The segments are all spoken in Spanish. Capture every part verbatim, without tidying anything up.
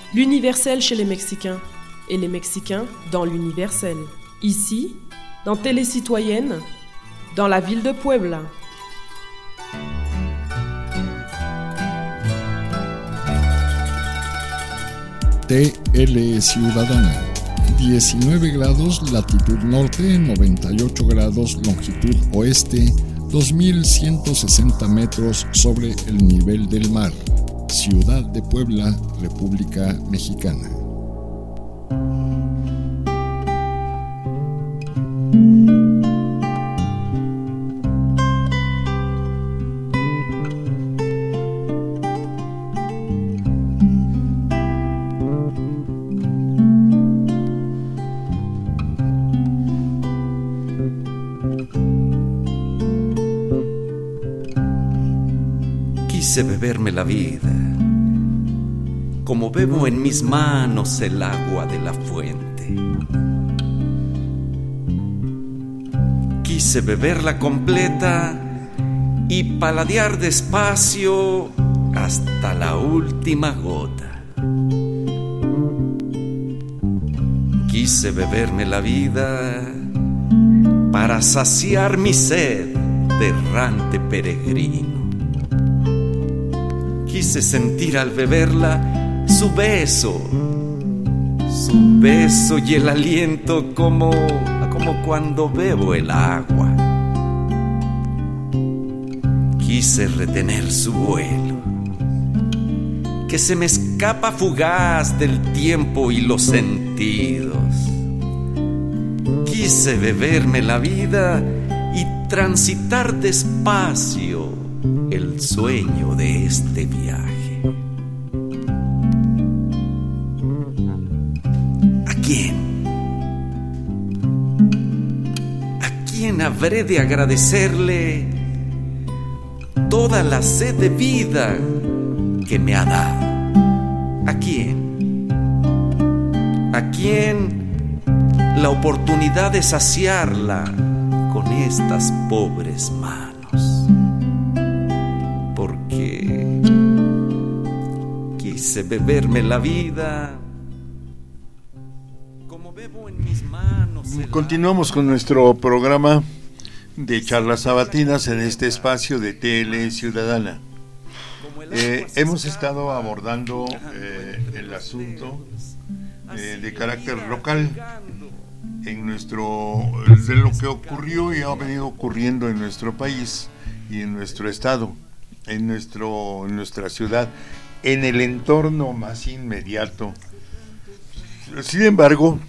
L'universel chez les Mexicains et les Mexicains dans l'universel. Ici, dans Télécitoyenne, dans la ville de Puebla. T L Ciudadana, diecinueve grados latitud norte, noventa y ocho grados longitud oeste, dos mil ciento sesenta metros sobre el nivel del mar. Ciudad de Puebla, República Mexicana. Quise beberme la vida, como bebo en mis manos el agua de la fuente. Quise beberla completa y paladear despacio hasta la última gota. Quise beberme la vida para saciar mi sed de errante peregrino. Quise sentir al beberla su beso, su beso y el aliento como, como cuando bebo el agua. Quise retener su vuelo, que se me escapa fugaz del tiempo y los sentidos. Quise beberme la vida y transitar despacio el sueño de este viaje. ¿A quién? ¿A quién habré de agradecerle toda la sed de vida que me ha dado? ¿A quién? ¿A quién la oportunidad de saciarla con estas pobres manos? Porque quise beberme la vida como bebo en mis manos. Continuamos con nuestro programa de charlas sabatinas en este espacio de T L Ciudadana. Eh, hemos estado abordando eh, el asunto eh, de carácter local en nuestro de lo que ocurrió y ha venido ocurriendo en nuestro país y en nuestro estado, en nuestro en nuestra ciudad, en el entorno más inmediato. Sin embargo,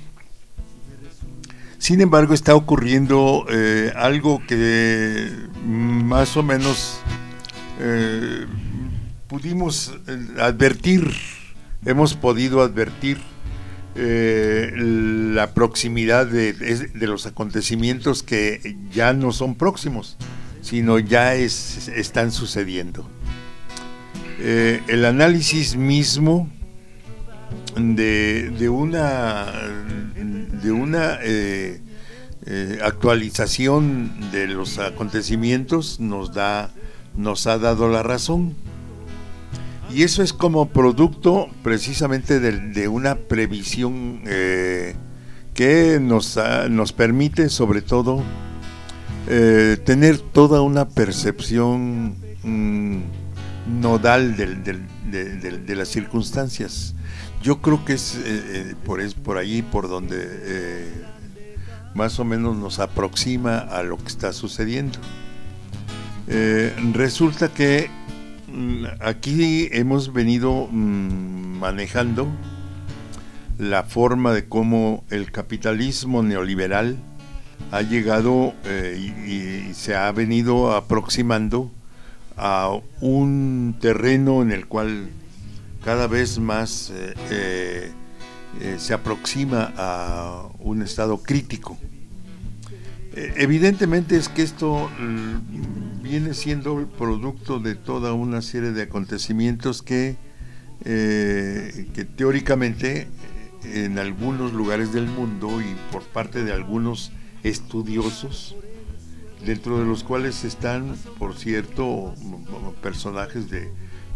sin embargo está ocurriendo eh, algo que más o menos eh, pudimos advertir, hemos podido advertir eh, la proximidad de, de los acontecimientos que ya no son próximos, sino ya es, están sucediendo. Eh, el análisis mismo de, de una, de una eh, eh, actualización de los acontecimientos nos da, nos ha dado la razón. Y eso es como producto precisamente de, de una previsión eh, que nos, ha, nos permite sobre todo eh, tener toda una percepción mm, nodal del, del, de, de, de las circunstancias. Yo creo que es, eh, por, es por ahí por donde eh, más o menos nos aproxima a lo que está sucediendo. Eh, resulta que aquí hemos venido mmm, manejando la forma de cómo el capitalismo neoliberal ha llegado eh, y, y se ha venido aproximando a un terreno en el cual cada vez más eh, eh, eh, se aproxima a un estado crítico. Eh, evidentemente es que esto mm, viene siendo el producto de toda una serie de acontecimientos que, eh, que teóricamente en algunos lugares del mundo y por parte de algunos estudiosos, dentro de los cuales están, por cierto, personajes de,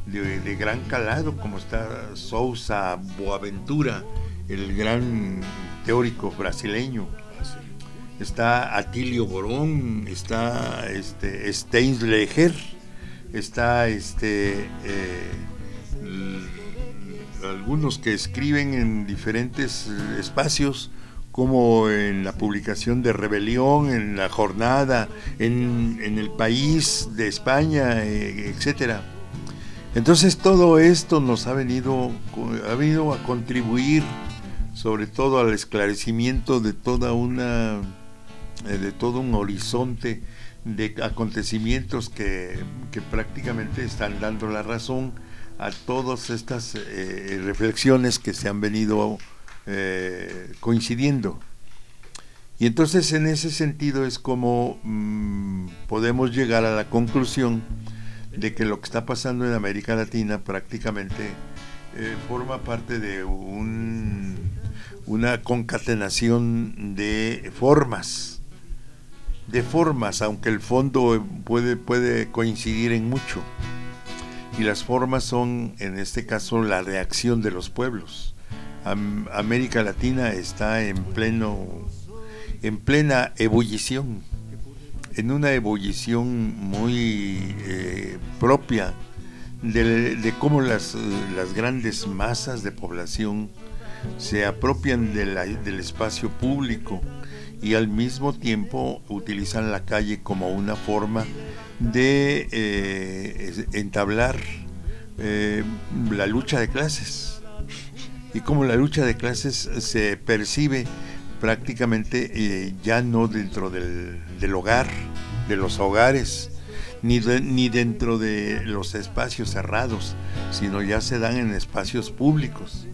de, de gran calado, como está Sousa Boaventura, el gran teórico brasileño. Está Atilio Borón, está este, Steinleger, está este, eh, l- algunos que escriben en diferentes espacios, como en la publicación de Rebelión, en La Jornada, en, en El País de España, eh, etcétera. Entonces todo esto nos ha venido, ha venido a contribuir sobre todo al esclarecimiento de toda una, de todo un horizonte de acontecimientos que, que prácticamente están dando la razón a todas estas eh, reflexiones que se han venido eh, coincidiendo. Y entonces en ese sentido es como mmm, podemos llegar a la conclusión de que lo que está pasando en América Latina prácticamente eh, forma parte de un, una concatenación de formas, de formas, aunque el fondo puede, puede coincidir en mucho. Y las formas son, en este caso, la reacción de los pueblos. Am- América Latina está en pleno, en plena ebullición, en una ebullición muy eh, propia de, de cómo las, las grandes masas de población se apropian de la, del espacio público y al mismo tiempo utilizan la calle como una forma de eh, entablar eh, la lucha de clases, y como la lucha de clases se percibe prácticamente eh, ya no dentro del, del hogar, de los hogares, ni, de, ni dentro de los espacios cerrados, sino ya se dan en espacios públicos.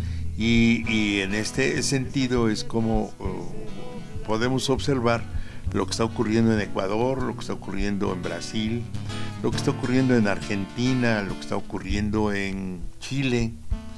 Y, y en este sentido es como uh, podemos observar lo que está ocurriendo en Ecuador, lo que está ocurriendo en Brasil, lo que está ocurriendo en Argentina, lo que está ocurriendo en Chile,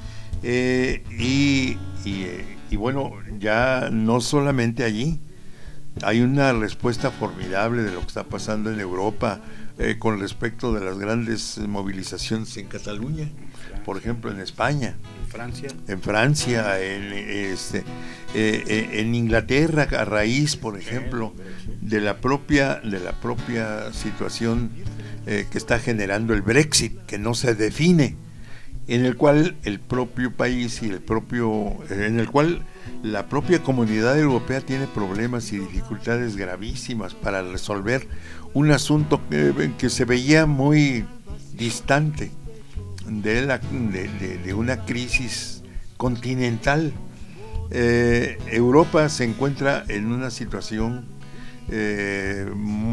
eh, y, y, y bueno, ya no solamente allí, hay una respuesta formidable de lo que está pasando en Europa eh, con respecto de las grandes movilizaciones en Cataluña, por ejemplo en España, en Francia, en Francia, en, este, eh, en Inglaterra, a raíz, por ejemplo, de la propia, de la propia situación eh, que está generando el Brexit, que no se define, en el cual el propio país y el propio, en el cual la propia comunidad europea tiene problemas y dificultades gravísimas para resolver un asunto que, que se veía muy distante de, la, de, de, de una crisis continental. Eh, Europa se encuentra en una situación eh,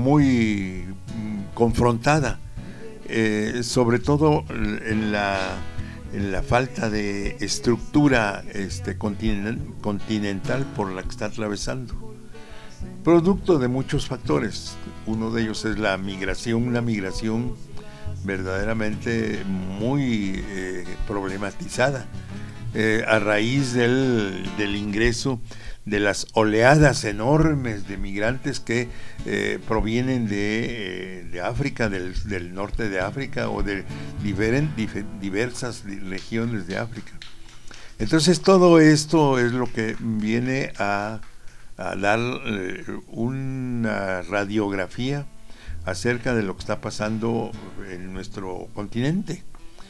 muy confrontada, eh, sobre todo en la en la falta de estructura este, continental, continental por la que está atravesando, producto de muchos factores. Uno de ellos es la migración, una migración verdaderamente muy eh, problematizada, eh, a raíz del, del ingreso de las oleadas enormes de migrantes que eh, provienen de, eh, de África, del, del norte de África o de diveren, difer, diversas regiones de África. Entonces todo esto es lo que viene a, a dar eh, una radiografía acerca de lo que está pasando en nuestro continente.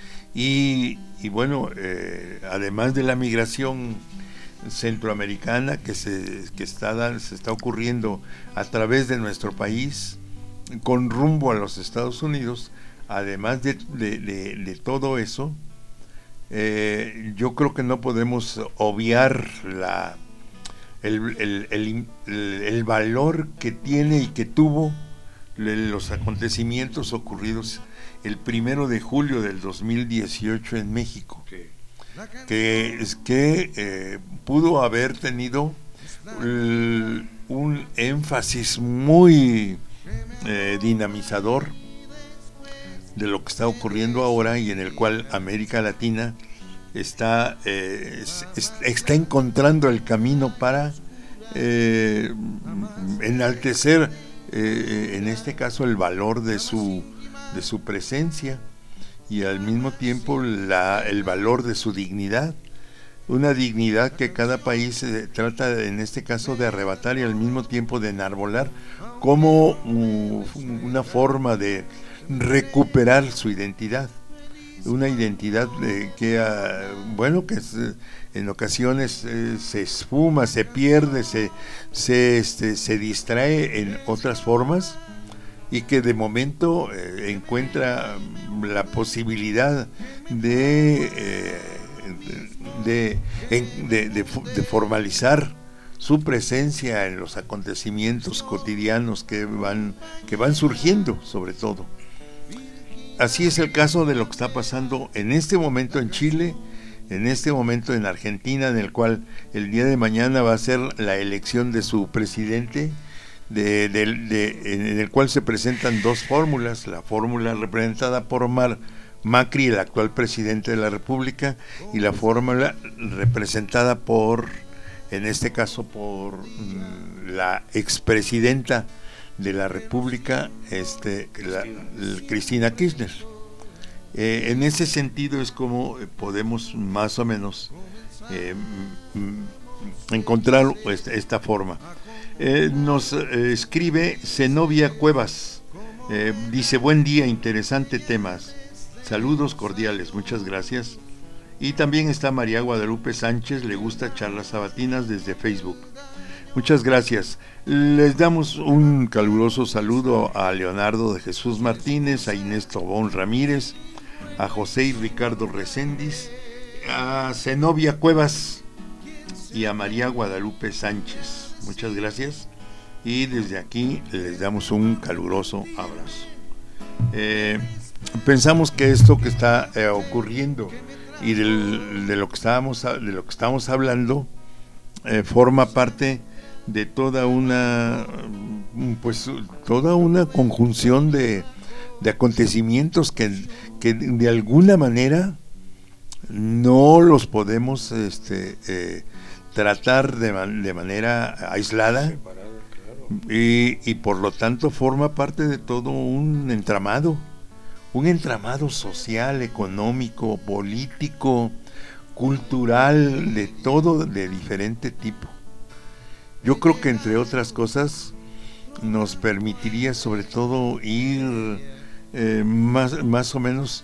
Y, y bueno, eh, además de la migración centroamericana que se que está se está ocurriendo a través de nuestro país con rumbo a los Estados Unidos, además de, de, de, de todo eso, eh, yo creo que no podemos obviar la el, el, el, el, el valor que tiene y que tuvo los acontecimientos ocurridos el primero de julio del dos mil dieciocho en México, okay. que es que eh, pudo haber tenido el, un énfasis muy eh, dinamizador de lo que está ocurriendo ahora, y en el cual América Latina está eh, es, es, está encontrando el camino para eh, enaltecer eh, en este caso el valor de su de su presencia, y al mismo tiempo la, el valor de su dignidad. Una dignidad que cada país eh, trata, en este caso, de arrebatar y al mismo tiempo de enarbolar como uh, una forma de recuperar su identidad. Una identidad eh, que, uh, bueno, que es, eh, en ocasiones eh, se esfuma, se pierde, se, se, este, se distrae en otras formas, y que de momento eh, encuentra la posibilidad de... Eh, De, de, de, de formalizar su presencia en los acontecimientos cotidianos que van, que van surgiendo, sobre todo. Así es el caso de lo que está pasando en este momento en Chile, en este momento en Argentina, en el cual el día de mañana va a ser la elección de su presidente, de, de, de, en el cual se presentan dos fórmulas: la fórmula representada por Mar Macri, el actual presidente de la República, y la fórmula representada por, en este caso, por mm, la expresidenta de la República, este, la, la, Cristina Kirchner. Eh, en ese sentido es como podemos más o menos eh, mm, encontrar esta, esta forma. Eh, nos eh, escribe Zenobia Cuevas, eh, dice: buen día, interesante temas. Saludos cordiales, muchas gracias. Y también está María Guadalupe Sánchez, le gusta charlas sabatinas desde Facebook. Muchas gracias. Les damos un caluroso saludo a Leonardo de Jesús Martínez, a Inés Tobón Ramírez, a José y Ricardo Recendis, a Zenobia Cuevas y a María Guadalupe Sánchez. Muchas gracias. Y desde aquí les damos un caluroso abrazo. Eh... Pensamos que esto que está eh, ocurriendo y del, de lo que estábamos de lo que estamos hablando eh, forma parte de toda una pues toda una conjunción de, de acontecimientos que, que de alguna manera no los podemos este, eh, tratar de, man, de manera aislada, y, y por lo tanto forma parte de todo un entramado. Un entramado social, económico, político, cultural, de todo, de diferente tipo. Yo creo que, entre otras cosas, nos permitiría sobre todo ir eh, más, más o menos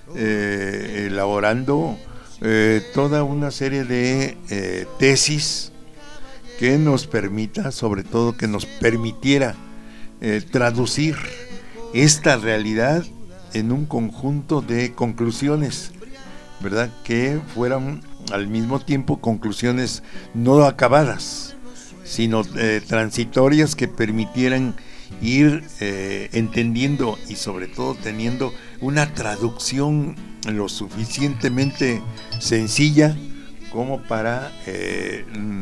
eh, elaborando eh, toda una serie de eh, tesis que nos permita, sobre todo que nos permitiera eh, traducir esta realidad en un conjunto de conclusiones, ¿verdad? Que fueran al mismo tiempo conclusiones no acabadas, sino eh, transitorias, que permitieran ir eh, entendiendo y sobre todo teniendo una traducción lo suficientemente sencilla como para eh,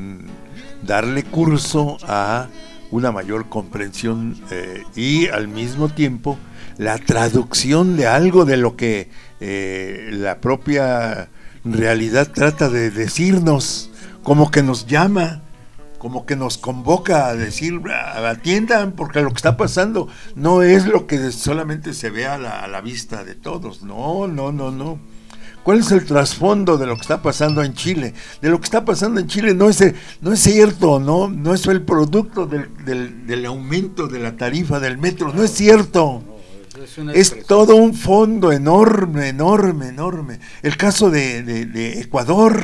darle curso a una mayor comprensión eh, y al mismo tiempo la traducción de algo de lo que eh, la propia realidad trata de decirnos, como que nos llama, como que nos convoca a decir: atiendan, porque lo que está pasando no es lo que solamente se ve a la, a la vista de todos. No, no, no, no. ¿Cuál es el trasfondo de lo que está pasando en Chile? De lo que está pasando en Chile no es, no es cierto, no, no es el producto del, del, del aumento de la tarifa del metro, no es cierto. Es todo un fondo enorme, enorme, enorme. El caso de, de, de Ecuador,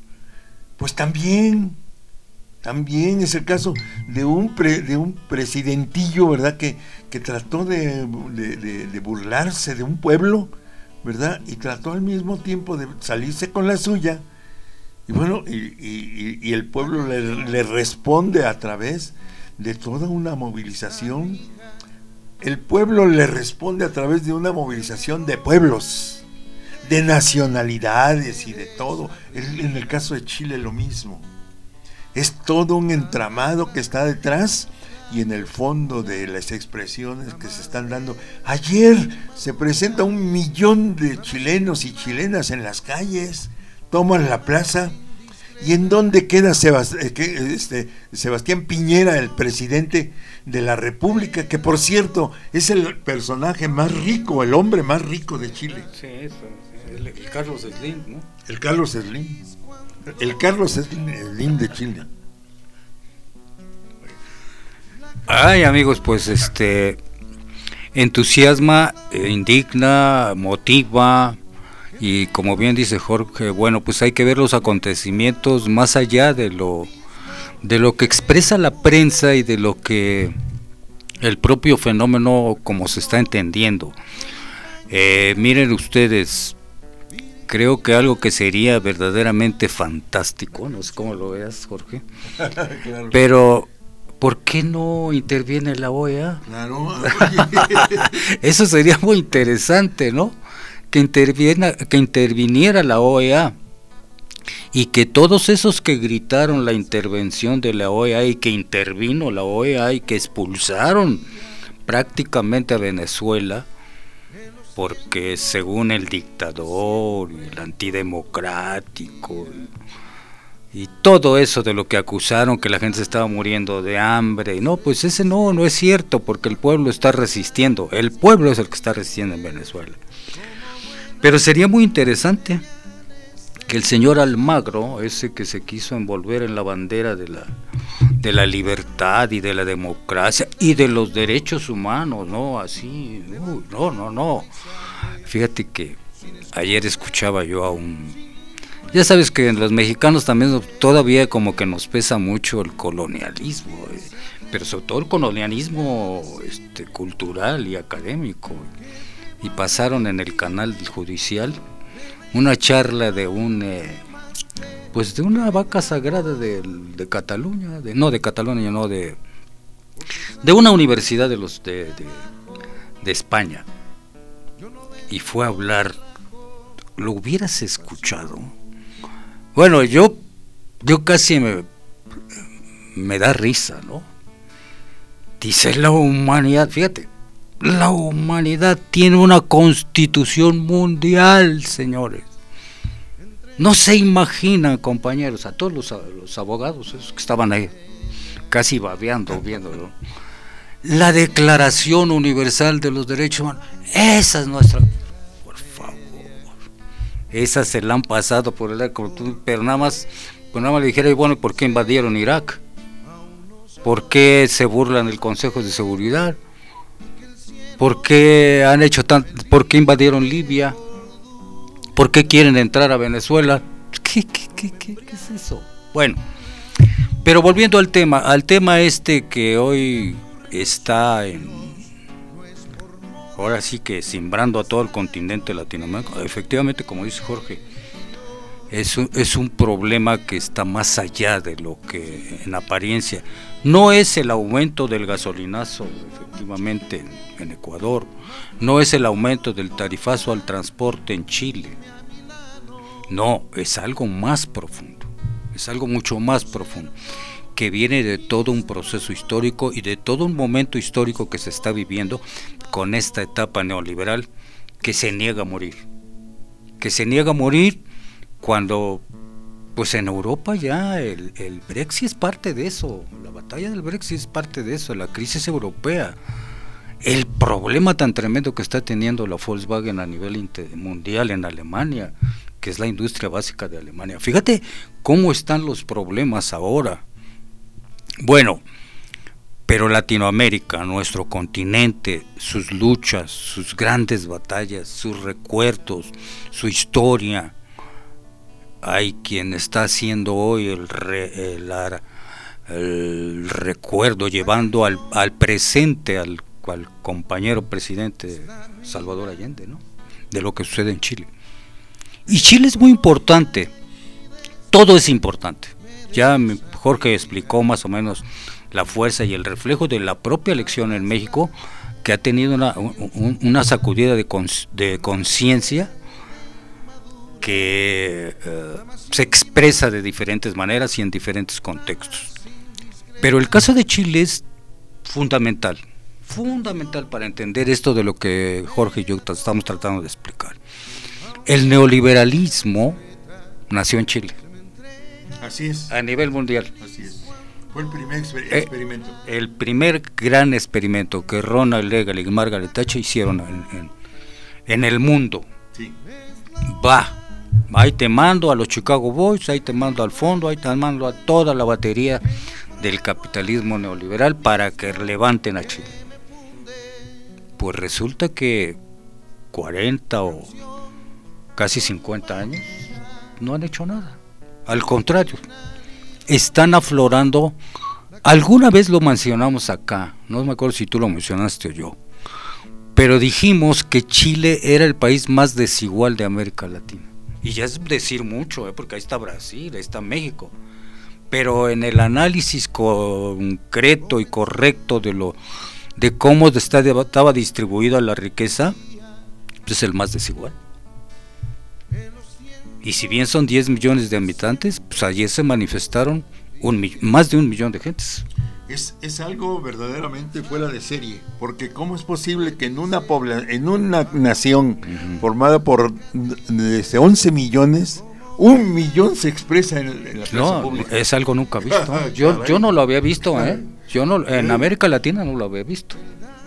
pues también, también es el caso de un pre, de un presidentillo, ¿verdad? Que, que trató de, de, de, de burlarse de un pueblo, ¿verdad? Y trató al mismo tiempo de salirse con la suya. Y bueno, y, y, y el pueblo le, le responde a través de toda una movilización. El pueblo le responde a través de una movilización de pueblos, de nacionalidades y de todo. En el caso de Chile lo mismo. Es todo un entramado que está detrás y en el fondo de las expresiones que se están dando. Ayer se presenta un millón de chilenos y chilenas en las calles, toman la plaza ¿Y en dónde queda Sebast- este, Sebastián Piñera, el presidente de la República, que por cierto es el personaje más rico, el hombre más rico de Chile? Sí, eso, sí, el, el Carlos Slim, ¿no? El Carlos Slim. El Carlos Slim de Chile. Ay, amigos, pues este entusiasma, eh, indigna, motiva. Y como bien dice Jorge, bueno, pues hay que ver los acontecimientos más allá de lo de lo que expresa la prensa y de lo que el propio fenómeno como se está entendiendo. Eh, miren ustedes, creo que algo que sería verdaderamente fantástico, no sé cómo lo veas, Jorge, claro. Pero ¿por qué no interviene la O E A? Claro. Eso sería muy interesante, ¿no? Que interviena, que interviniera la O E A y que todos esos que gritaron la intervención de la O E A y que intervino la O E A y que expulsaron prácticamente a Venezuela porque según el dictador y el antidemocrático y, y todo eso de lo que acusaron, que la gente se estaba muriendo de hambre, no, pues ese no, no es cierto, porque el pueblo está resistiendo, el pueblo es el que está resistiendo en Venezuela. Pero sería muy interesante que el señor Almagro, ese que se quiso envolver en la bandera de la de la libertad y de la democracia y de los derechos humanos, no, así, no, no, no. Fíjate que ayer escuchaba yo a un, ya sabes que en los mexicanos también todavía como que nos pesa mucho el colonialismo, eh, pero sobre todo el colonialismo este, cultural y académico. Y pasaron en el canal judicial una charla de un eh, pues de una vaca sagrada de, de Cataluña, de, no de Cataluña, no de de una universidad de los de, de, de España, y fue a hablar. Lo hubieras escuchado. Bueno, yo yo casi me me da risa, ¿no? Dice la humanidad, fíjate. La humanidad tiene una constitución mundial, señores. No se imaginan, compañeros, a todos los, los abogados esos que estaban ahí, casi babeando, viéndolo. La Declaración Universal de los Derechos Humanos, esa es nuestra. Por favor, esa se la han pasado por el arco, pero nada más, pues nada más le dijera, bueno, ¿por qué invadieron Irak? ¿Por qué se burlan del Consejo de Seguridad? ¿Por qué han hecho tan, por qué invadieron Libia? ¿Por qué quieren entrar a Venezuela? ¿Qué, qué, qué, qué, qué es eso? Bueno, pero volviendo al tema, al tema este que hoy está en, ahora sí que simbrando a todo el continente latinoamericano, efectivamente, como dice Jorge, es un, es un problema que está más allá de lo que en apariencia. No es el aumento del gasolinazo, efectivamente, en, en Ecuador. No es el aumento del tarifazo al transporte en Chile. No, es algo más profundo. Es algo mucho más profundo, que viene de todo un proceso histórico y de todo un momento histórico que se está viviendo con esta etapa neoliberal que se niega a morir. Que se niega a morir cuando, pues en Europa ya el, el Brexit es parte de eso, la batalla del Brexit es parte de eso, la crisis europea, el problema tan tremendo que está teniendo la Volkswagen a nivel inter- mundial en Alemania, que es la industria básica de Alemania. Fíjate cómo están los problemas ahora. Bueno, pero Latinoamérica, nuestro continente, sus luchas, sus grandes batallas, sus recuerdos, su historia. Hay quien está haciendo hoy el, re, el, el recuerdo, llevando al, al presente al, al compañero presidente Salvador Allende, ¿no? De lo que sucede en Chile. Y Chile es muy importante, todo es importante. Ya Jorge explicó más o menos la fuerza y el reflejo de la propia elección en México, que ha tenido una, un, una sacudida de, cons, de conciencia que eh, se expresa de diferentes maneras y en diferentes contextos. Pero el caso de Chile es fundamental, fundamental para entender esto de lo que Jorge y yo estamos tratando de explicar. El neoliberalismo nació en Chile. Así es. A nivel mundial. Así es. Fue el primer exper- Eh, experimento. El primer gran experimento que Ronald Reagan y Margaret Thatcher hicieron en, en, en el mundo. Sí. Va, ahí te mando a los Chicago Boys, ahí te mando al fondo, ahí te mando a toda la batería del capitalismo neoliberal para que levanten a Chile. Pues resulta que cuarenta o casi cincuenta años no han hecho nada. Al contrario, están aflorando. Alguna vez lo mencionamos acá, no me acuerdo si tú lo mencionaste o yo, pero dijimos que Chile era el país más desigual de América Latina. Y ya es decir mucho, ¿eh? Porque ahí está Brasil, ahí está México. Pero en el análisis concreto y correcto de lo de cómo está, estaba distribuida la riqueza, pues es el más desigual. Y si bien son diez millones de habitantes, pues ayer se manifestaron un, más de un millón de gentes. Es, es algo verdaderamente fuera de serie, porque ¿cómo es posible que en una pobla, en una nación uh-huh. formada por desde once millones, un millón se expresa en, en la plaza no, pública? Es algo nunca visto. Yo, yo no lo había visto, ¿eh? Yo no, en América Latina no lo había visto.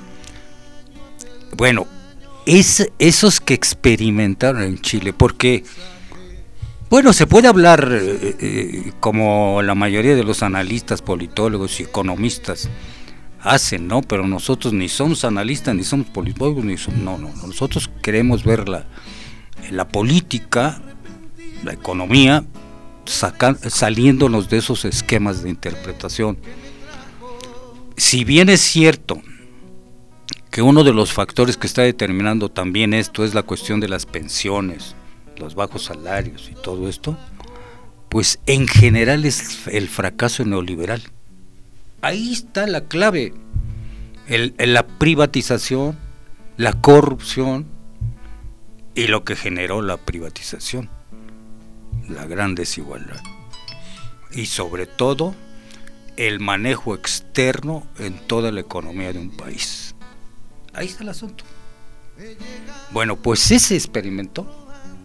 Bueno, es esos que experimentaron en Chile, porque bueno, se puede hablar eh, eh, como la mayoría de los analistas, politólogos y economistas hacen, ¿no? Pero nosotros ni somos analistas, ni somos politólogos, ni somos, no, no, nosotros queremos ver la, la política, la economía, saca, saliéndonos de esos esquemas de interpretación. Si bien es cierto que uno de los factores que está determinando también esto es la cuestión de las pensiones, los bajos salarios y todo esto, pues en general es el fracaso neoliberal. Ahí está la clave, el, el, la privatización, la corrupción y lo que generó la privatización, la gran desigualdad y sobre todo el manejo externo en toda la economía de un país. Ahí está el asunto. Bueno, pues ese experimento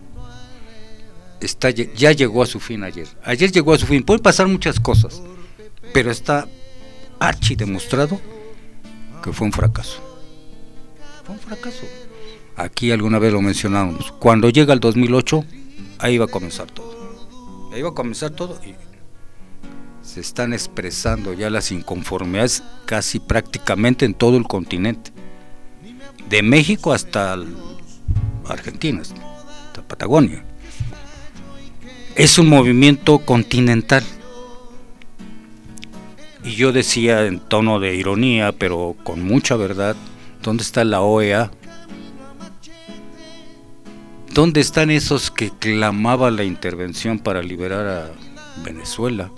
Está, ya llegó a su fin ayer. Ayer llegó a su fin. Pueden pasar muchas cosas, pero está archi demostrado que fue un fracaso. Fue un fracaso. Aquí alguna vez lo mencionamos. Cuando llega el dos mil ocho, ahí va a comenzar todo. Ahí va a comenzar todo y se están expresando ya las inconformidades casi prácticamente en todo el continente. De México hasta el, Argentina, hasta Patagonia. Es un movimiento continental. Y yo decía en tono de ironía, pero con mucha verdad, ¿dónde está la O E A? ¿Dónde están esos que clamaban la intervención para liberar a Venezuela?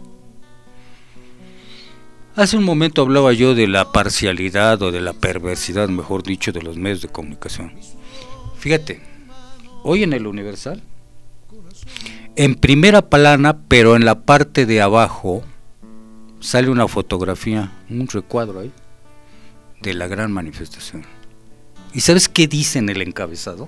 Hace un momento hablaba yo de la parcialidad o de la perversidad, mejor dicho, de los medios de comunicación. Fíjate, hoy en el Universal, en primera plana, pero en la parte de abajo, sale una fotografía, un recuadro ahí, de la gran manifestación. ¿Y sabes qué dice en el encabezado?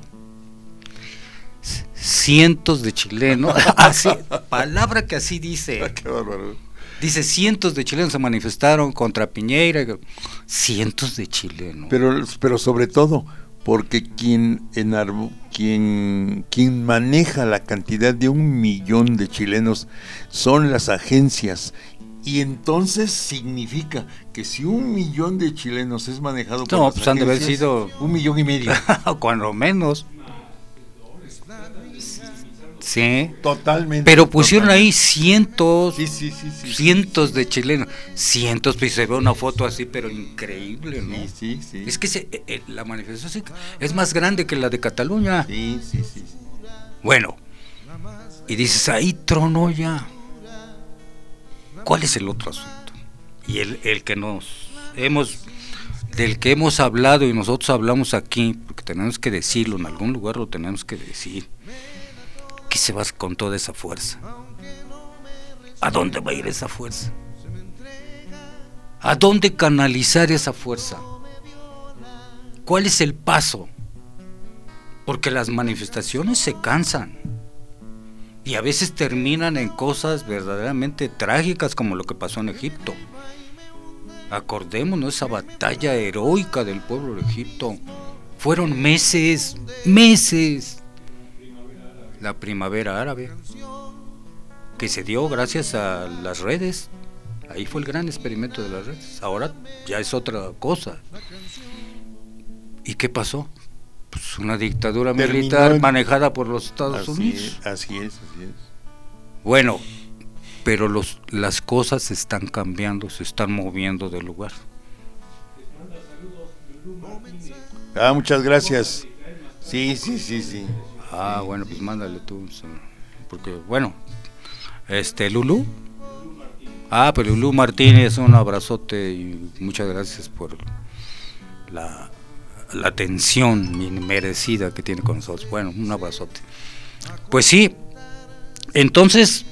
Cientos de chilenos, así, palabra que así dice. Qué bárbaro. Dice, cientos de chilenos se manifestaron contra Piñera, cientos de chilenos. Pero, pero sobre todo, porque quien, enarbo, quien, quien maneja la cantidad de un millón de chilenos son las agencias. Y entonces significa que si un millón de chilenos es manejado por no, las pues han de haber agencias, sido un millón y medio. Cuando menos. Sí. Totalmente. Pero pusieron totalmente. ahí cientos, sí, sí, sí, sí, cientos sí, de chilenos. Cientos, pues se ve una foto así, pero increíble, ¿no? Sí, sí, sí. Es que se, eh, la manifestación es más grande que la de Cataluña. Sí, sí, sí, sí. Bueno, y dices, ahí tronó ya. ¿Cuál es el otro asunto? Y el, el que nos hemos, del que hemos hablado y nosotros hablamos aquí, porque tenemos que decirlo, en algún lugar lo tenemos que decir. ¿Qué se va con toda esa fuerza? ¿A dónde va a ir esa fuerza? ¿A dónde canalizar esa fuerza? ¿Cuál es el paso? Porque las manifestaciones se cansan. y a veces terminan en cosas verdaderamente trágicas como lo que pasó en Egipto. Acordémonos esa batalla heroica del pueblo de Egipto. Fueron meses, meses. La primavera árabe, que se dio gracias a las redes. Ahí fue el gran experimento de las redes. Ahora ya es otra cosa. ¿Y qué pasó? Pues una dictadura Terminó militar en... manejada por los Estados así Unidos. Es, así es, así es. Bueno, pero los, las cosas se están cambiando, se están moviendo de lugar. Ah, muchas gracias. Sí, sí, sí, sí. Ah, bueno, pues mándale tú, porque bueno, este Lulú. Ah, pero Lulú Martínez, un abrazote y muchas gracias por la, la atención inmerecida que tiene con nosotros. Bueno, un abrazote. Pues sí, entonces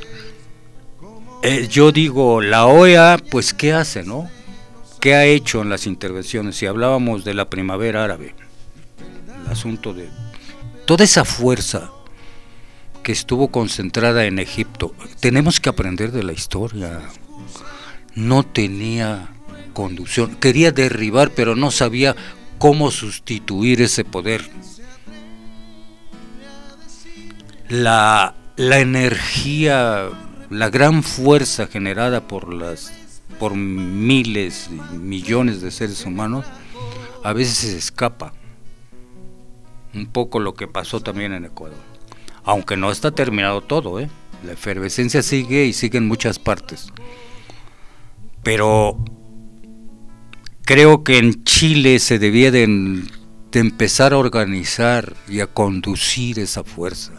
eh, yo digo, la O E A, pues ¿qué hace, no? ¿Qué ha hecho en las intervenciones? Si hablábamos de la primavera árabe, el asunto de toda esa fuerza que estuvo concentrada en Egipto, tenemos que aprender de la historia. No tenía conducción, quería derribar, pero no sabía cómo sustituir ese poder. La, la energía, la gran fuerza generada por las por miles y millones de seres humanos, a veces se escapa. Un poco lo que pasó también en Ecuador. Aunque no está terminado todo, ¿eh? La efervescencia sigue y sigue en muchas partes. Pero creo que en Chile se debía de, de empezar a organizar y a conducir esa fuerza.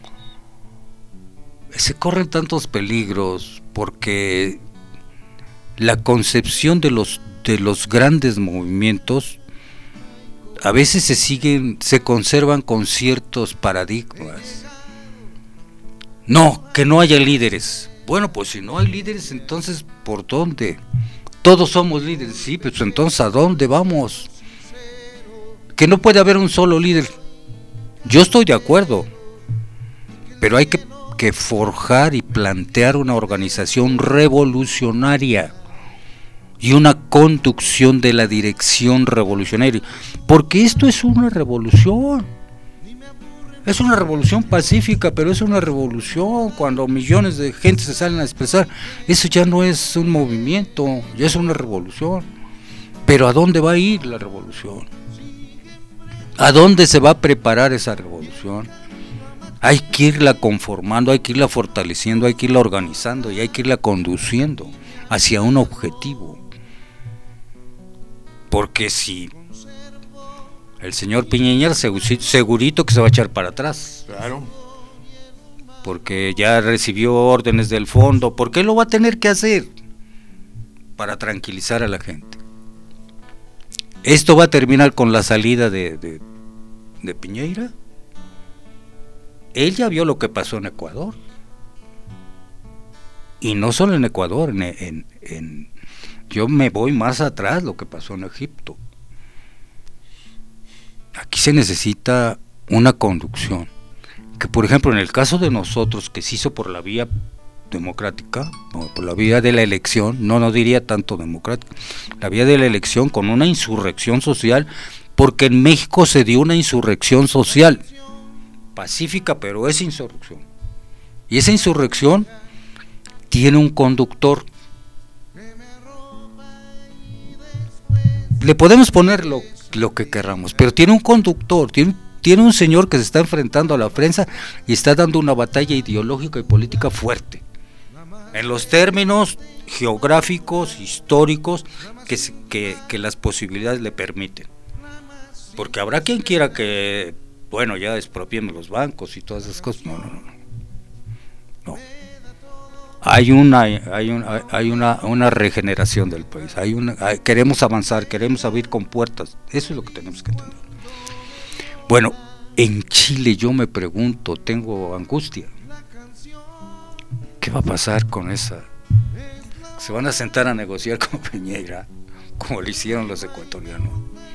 Se corren tantos peligros porque la concepción de los de los grandes movimientos a veces se siguen, se conservan con ciertos paradigmas. No, que no haya líderes. Bueno, pues si no hay líderes, entonces ¿por dónde? Todos somos líderes, sí, pues entonces ¿a dónde vamos? Que no puede haber un solo líder. Yo estoy de acuerdo, pero hay que, que forjar y plantear una organización revolucionaria y una conducción de la dirección revolucionaria, porque esto es una revolución, es una revolución pacífica, pero es una revolución cuando millones de gente se salen a expresar. Eso ya no es un movimiento, ya es una revolución. Pero ¿a dónde va a ir la revolución? ¿A dónde se va a preparar esa revolución? Hay que irla conformando, hay que irla fortaleciendo, hay que irla organizando y hay que irla conduciendo hacia un objetivo. Porque si el señor Piñera segurito que se va a echar para atrás. Claro. Porque ya recibió órdenes del fondo. ¿Por qué lo va a tener que hacer? Para tranquilizar a la gente. Esto va a terminar con la salida de, de, de Piñera. Él ya vio lo que pasó en Ecuador. Y no solo en Ecuador, en, en, en yo me voy más atrás, lo que pasó en Egipto. Aquí se necesita una conducción, que por ejemplo en el caso de nosotros, que se hizo por la vía democrática, no, por la vía de la elección, no, no diría tanto democrática, la vía de la elección con una insurrección social, porque en México se dio una insurrección social, pacífica, pero es insurrección. Y esa insurrección tiene un conductor. Le podemos poner lo, lo que querramos, pero tiene un conductor, tiene, tiene un señor que se está enfrentando a la prensa y está dando una batalla ideológica y política fuerte, en los términos geográficos, históricos, que, que, que las posibilidades le permiten. Porque habrá quien quiera que, bueno, ya expropiemos los bancos y todas esas cosas. No, no, no. No. Hay una hay una hay una, una regeneración del país. Hay una hay, queremos avanzar, queremos abrir compuertas. Eso es lo que tenemos que entender. Bueno, en Chile yo me pregunto, tengo angustia. ¿Qué va a pasar con esa? Se van a sentar a negociar con Piñera, como lo hicieron los ecuatorianos.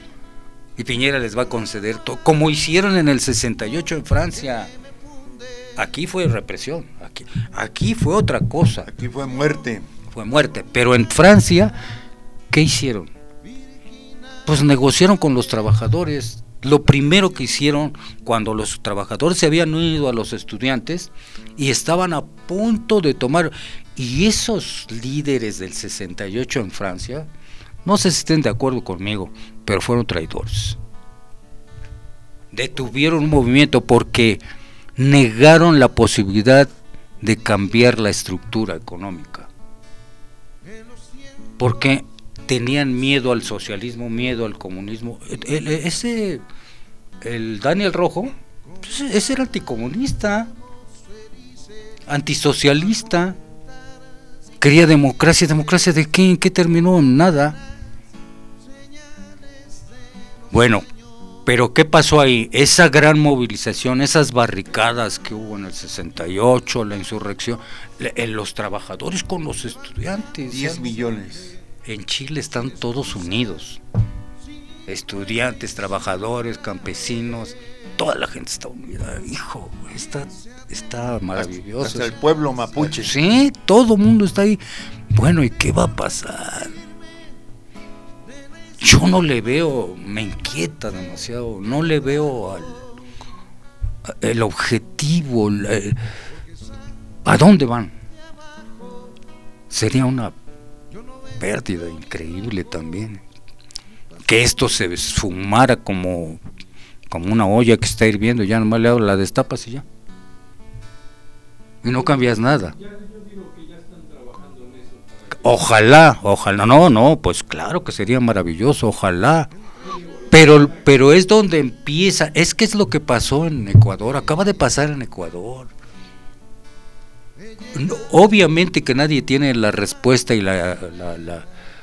Y Piñera les va a conceder todo, como hicieron en el sesenta y ocho en Francia. aquí fue represión, aquí, aquí fue otra cosa. Aquí fue muerte. Fue muerte, pero en Francia, ¿qué hicieron? Pues negociaron con los trabajadores. Lo primero que hicieron cuando los trabajadores se habían unido a los estudiantes y estaban a punto de tomar, y esos líderes del sesenta y ocho en Francia, no sé si estén de acuerdo conmigo, pero fueron traidores. Detuvieron un movimiento porque negaron la posibilidad de cambiar la estructura económica, porque tenían miedo al socialismo, miedo al comunismo. El, ese, el Daniel Rojo, ese era anticomunista, antisocialista, quería democracia. ¿Democracia de qué? ¿En qué terminó? Nada. Bueno, pero ¿qué pasó ahí? Esa gran movilización, esas barricadas que hubo en el sesenta y ocho, la insurrección, los trabajadores con los estudiantes. diez millones. En Chile están todos unidos, estudiantes, trabajadores, campesinos, toda la gente está unida. Hijo, está, está maravilloso. Hasta el pueblo mapuche. Sí, todo el mundo está ahí. Bueno, ¿y qué va a pasar? Yo no le veo, me inquieta demasiado, no le veo al el objetivo, el, ¿a dónde van? Sería una pérdida increíble también, que esto se esfumara como, como una olla que está hirviendo, ya nomás le la destapas y ya, y no cambias nada. Ojalá, ojalá, no, no, pues claro que sería maravilloso, ojalá, pero, pero es donde empieza, es que es lo que pasó en Ecuador, acaba de pasar en Ecuador. No, obviamente que nadie tiene la respuesta y la, la, la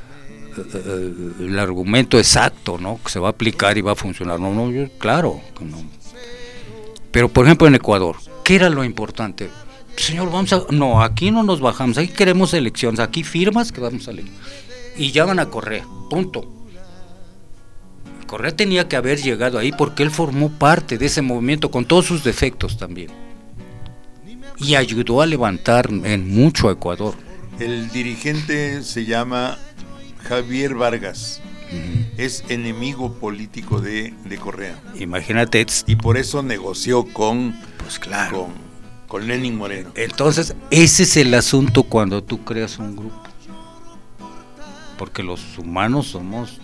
uh, el argumento exacto, ¿no? Que se va a aplicar y va a funcionar. No, no, yo, claro, no. Pero por ejemplo en Ecuador, ¿qué era lo importante? Señor, vamos a, no, aquí no nos bajamos, aquí queremos elecciones, aquí firmas que vamos a elegir. Y ya van a Correa, punto. Correa tenía que haber llegado ahí porque él formó parte de ese movimiento con todos sus defectos también. Y ayudó a levantar en mucho a Ecuador. El dirigente se llama Javier Vargas. Uh-huh. Es enemigo político de, de Correa. Imagínate. Y por eso negoció con, pues claro, con, con Lenín Moreno. Entonces, ese es el asunto cuando tú creas un grupo. Porque los humanos somos...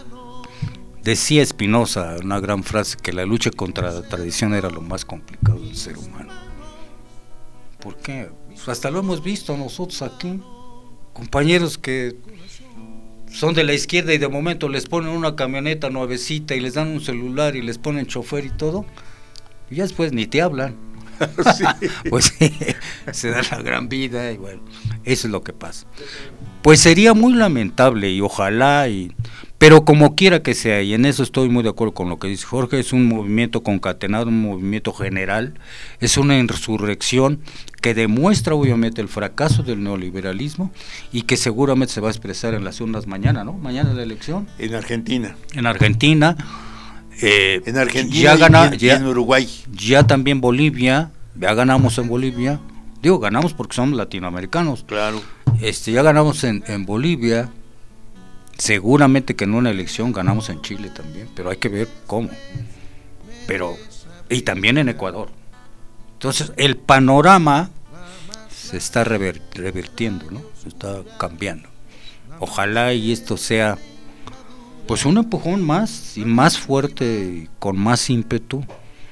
Decía Spinoza, una gran frase, que la lucha contra la tradición era lo más complicado del ser humano. ¿Por qué? Pues hasta lo hemos visto nosotros aquí, compañeros que son de la izquierda y de momento les ponen una camioneta nuevecita y les dan un celular y les ponen chofer y todo, y ya después ni te hablan. Sí. Pues sí, se da la gran vida y bueno, eso es lo que pasa. Pues sería muy lamentable y ojalá, y pero como quiera que sea, y en eso estoy muy de acuerdo con lo que dice Jorge, es un movimiento concatenado, un movimiento general, es una insurrección que demuestra obviamente el fracaso del neoliberalismo y que seguramente se va a expresar en las urnas mañana, ¿no? Mañana la elección. En Argentina. En Argentina. Eh, en Argentina ya gana, y, en, ya, y en Uruguay. Ya también Bolivia, ya ganamos en Bolivia. Digo, ganamos porque somos latinoamericanos. Claro. Este, ya ganamos en, en Bolivia. Seguramente que en una elección ganamos en Chile también, pero hay que ver cómo. Pero y también en Ecuador. Entonces, el panorama se está rever, revertiendo, ¿no? Se está cambiando. Ojalá y esto sea pues un empujón más y más fuerte y con más ímpetu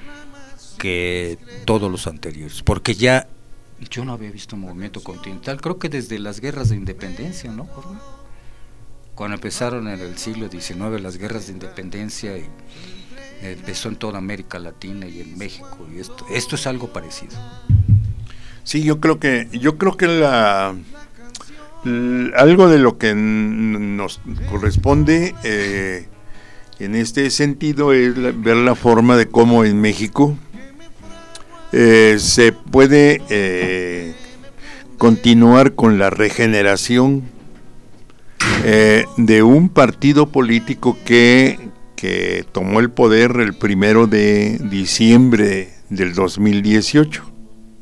que todos los anteriores, porque ya yo no había visto un movimiento continental, creo que desde las guerras de independencia, ¿no, Jorge? Cuando empezaron en el siglo diecinueve las guerras de independencia y empezó en toda América Latina y en México, y esto esto es algo parecido. Sí, yo creo que yo creo que la, la algo de lo que n- nos corresponde eh, en este sentido es la, ver la forma de cómo en México eh, se puede eh, continuar con la regeneración Eh, de un partido político que, que tomó el poder el primero de diciembre del dos mil dieciocho.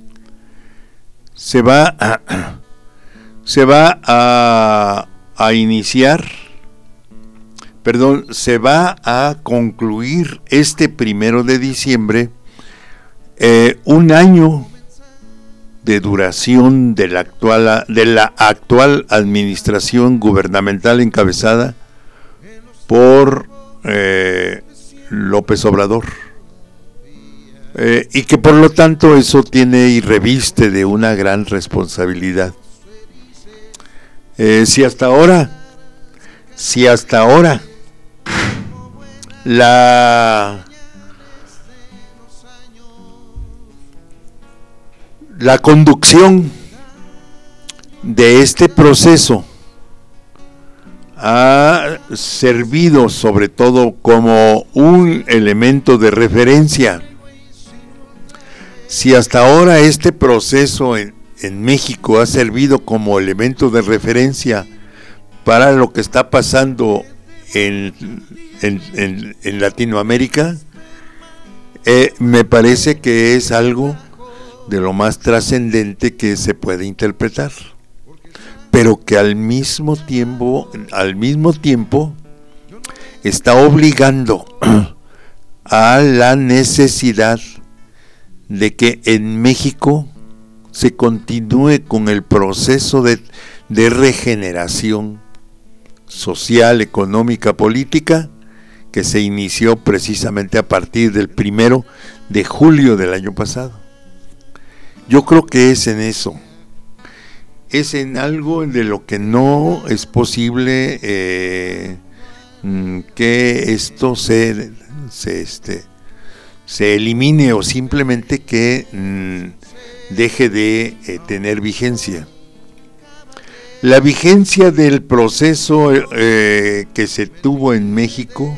se va a, se va a, a iniciar, perdón, se va a concluir este primero de diciembre eh, un año de duración de la actual de la actual administración gubernamental encabezada por eh, López Obrador, eh, y que por lo tanto eso tiene y reviste de una gran responsabilidad. Eh, si hasta ahora, si hasta ahora la la conducción de este proceso ha servido sobre todo como un elemento de referencia, si hasta ahora este proceso en, en México ha servido como elemento de referencia para lo que está pasando en, en, en, en Latinoamérica, eh, me parece que es algo de lo más trascendente que se puede interpretar, pero que al mismo tiempo, al mismo tiempo está obligando a la necesidad de que en México se continúe con el proceso de, de regeneración social, económica, política, que se inició precisamente a partir del primero de julio del año pasado. Yo creo que es en eso, es en algo de lo que no es posible eh, que esto se, se, este, se elimine o simplemente que mm, deje de eh, tener vigencia. La vigencia del proceso eh, que se tuvo en México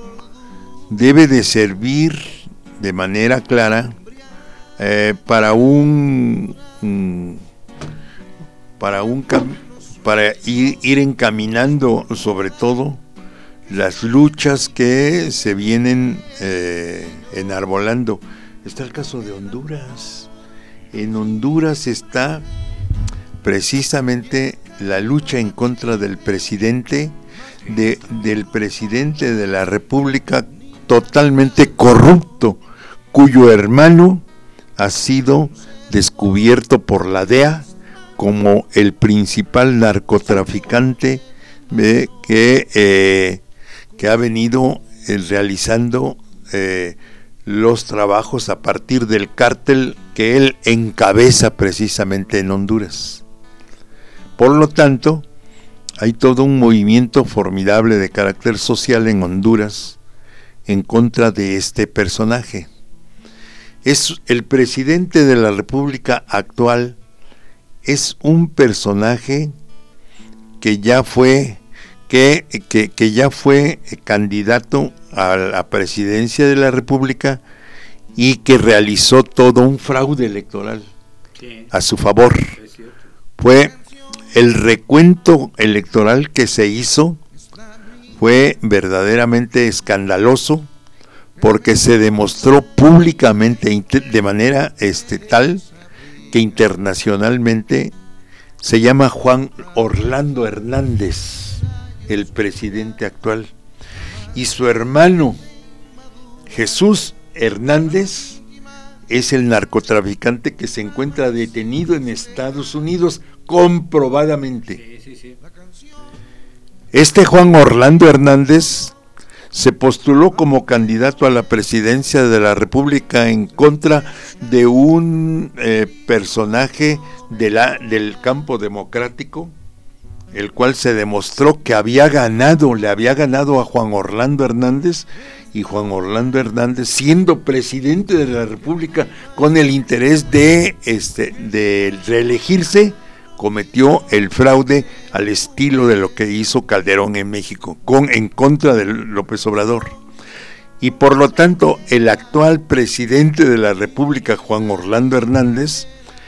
debe de servir de manera clara Eh, para un mm, para un para ir, ir encaminando sobre todo las luchas que se vienen eh, enarbolando. Está el caso de Honduras. En Honduras está precisamente la lucha en contra del presidente de, del presidente de la República totalmente corrupto, cuyo hermano ha sido descubierto por la D E A como el principal narcotraficante eh, que, eh, que ha venido eh, realizando eh, los trabajos a partir del cártel que él encabeza precisamente en Honduras. Por lo tanto, hay todo un movimiento formidable de carácter social en Honduras en contra de este personaje. Es el presidente de la República actual, es un personaje que ya fue que, que, que ya fue candidato a la presidencia de la República y que realizó todo un fraude electoral a su favor. Fue el recuento electoral que se hizo fue verdaderamente escandaloso, porque se demostró públicamente de manera este, tal que internacionalmente se llama Juan Orlando Hernández, el presidente actual, y su hermano Jesús Hernández es el narcotraficante que se encuentra detenido en Estados Unidos comprobadamente. Sí, sí, sí. Este Juan Orlando Hernández se postuló como candidato a la presidencia de la República en contra de un eh, personaje de la, del campo democrático, el cual se demostró que había ganado, le había ganado a Juan Orlando Hernández, y Juan Orlando Hernández, siendo presidente de la República con el interés de, este, de reelegirse, cometió el fraude al estilo de lo que hizo Calderón en México, con, en contra de López Obrador. Y por lo tanto, el actual presidente de la República, Juan Orlando Hernández,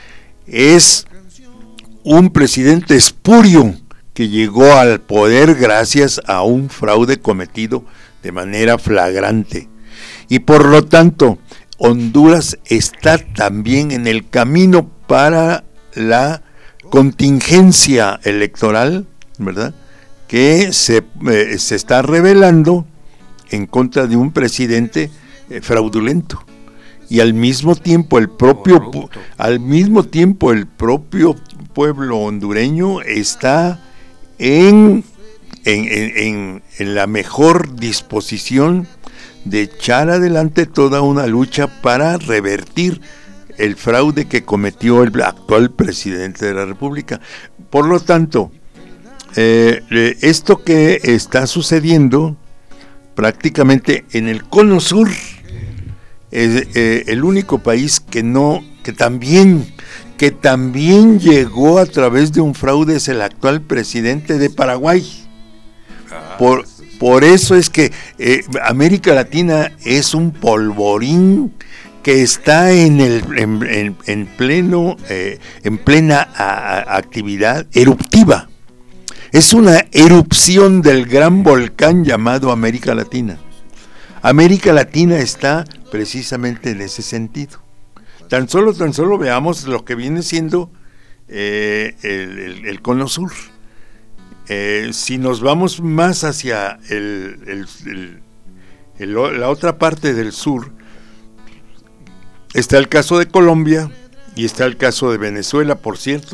es un presidente espurio que llegó al poder gracias a un fraude cometido de manera flagrante. Y por lo tanto, Honduras está también en el camino para la contingencia electoral, ¿verdad?, que se, eh, se está revelando en contra de un presidente eh, fraudulento. Y al mismo tiempo el propio pu- al mismo tiempo el propio pueblo hondureño está en en, en, en, en la mejor disposición de echar adelante toda una lucha para revertir el fraude que cometió el actual presidente de la República. Por lo tanto, eh, esto que está sucediendo prácticamente en el cono sur, es eh, el único país que no, que también, que también llegó a través de un fraude, es el actual presidente de Paraguay. Por, por eso es que eh, América Latina es un polvorín que está en el en, en, en pleno eh, en plena a, a, actividad eruptiva. Es una erupción del gran volcán llamado América Latina. América Latina está precisamente en ese sentido. Tan solo, tan solo veamos lo que viene siendo eh, el, el, el cono sur. Eh, si nos vamos más hacia el, el, el, el, la otra parte del sur, está el caso de Colombia y está el caso de Venezuela, por cierto.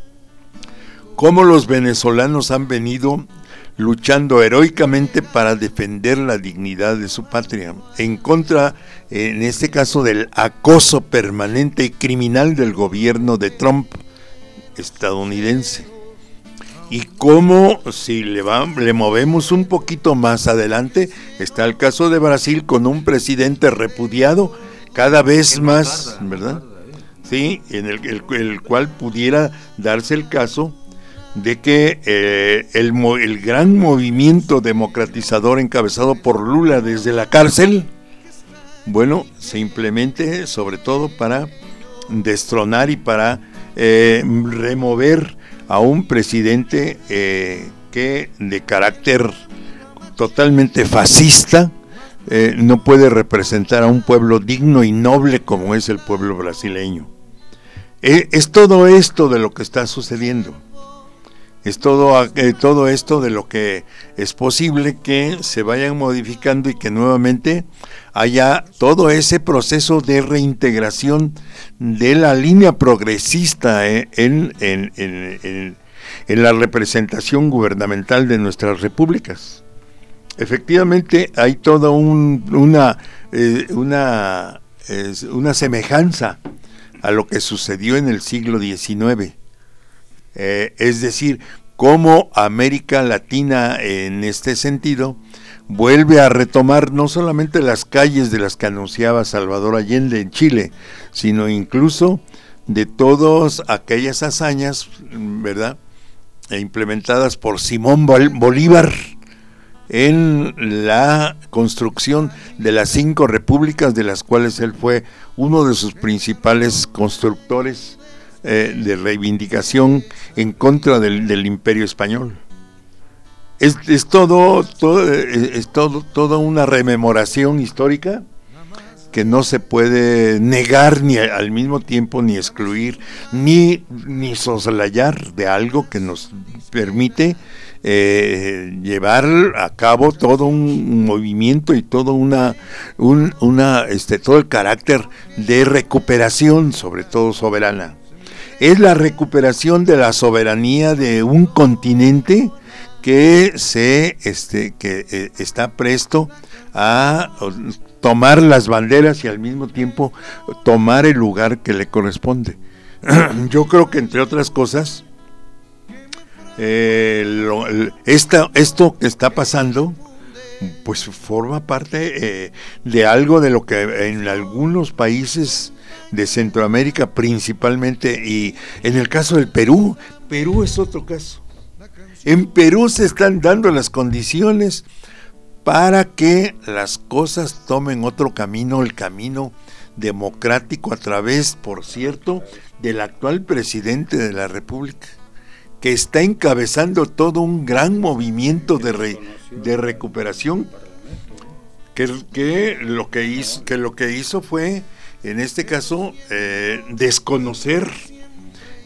Cómo los venezolanos han venido luchando heroicamente para defender la dignidad de su patria, en contra, en este caso, del acoso permanente y criminal del gobierno de Trump estadounidense. Y cómo, si le, va, le movemos un poquito más adelante, está el caso de Brasil con un presidente repudiado cada vez más, ¿verdad? Sí, en el, el, el cual pudiera darse el caso de que eh, el, el gran movimiento democratizador encabezado por Lula desde la cárcel, bueno, se implemente sobre todo para destronar y para eh, remover a un presidente eh, que de carácter totalmente fascista eh, no puede representar a un pueblo digno y noble como es el pueblo brasileño. Eh, es todo esto de lo que está sucediendo. Es todo, eh, todo esto de lo que es posible que se vayan modificando y que nuevamente haya todo ese proceso de reintegración de la línea progresista eh, en, en, en, en, en la representación gubernamental de nuestras repúblicas. Efectivamente hay toda un, una, eh, una, eh, una semejanza a lo que sucedió en el siglo diecinueve. Eh, es decir, cómo América Latina en este sentido vuelve a retomar no solamente las calles de las que anunciaba Salvador Allende en Chile, sino incluso de todas aquellas hazañas, ¿verdad?, e implementadas por Simón Bolívar en la construcción de las cinco repúblicas, de las cuales él fue uno de sus principales constructores eh, de reivindicación en contra del, del Imperio Español. Es, es todo, todo, es todo, toda una rememoración histórica que no se puede negar ni al mismo tiempo ni excluir ni, ni soslayar de algo que nos permite eh, llevar a cabo todo un movimiento y todo una, un, una, este, todo el carácter de recuperación, sobre todo soberana. Es la recuperación de la soberanía de un continente que se este que eh, está presto a tomar las banderas y al mismo tiempo tomar el lugar que le corresponde. Yo creo que entre otras cosas eh, lo, esta, esto que está pasando pues forma parte eh, de algo de lo que en algunos países de Centroamérica principalmente, y en el caso del Perú, Perú es otro caso. En Perú se están dando las condiciones para que las cosas tomen otro camino, el camino democrático, a través, por cierto, del actual presidente de la República, que está encabezando todo un gran movimiento de, re, de recuperación, que, que, lo que, hizo, que lo que hizo fue, en este caso, eh, desconocer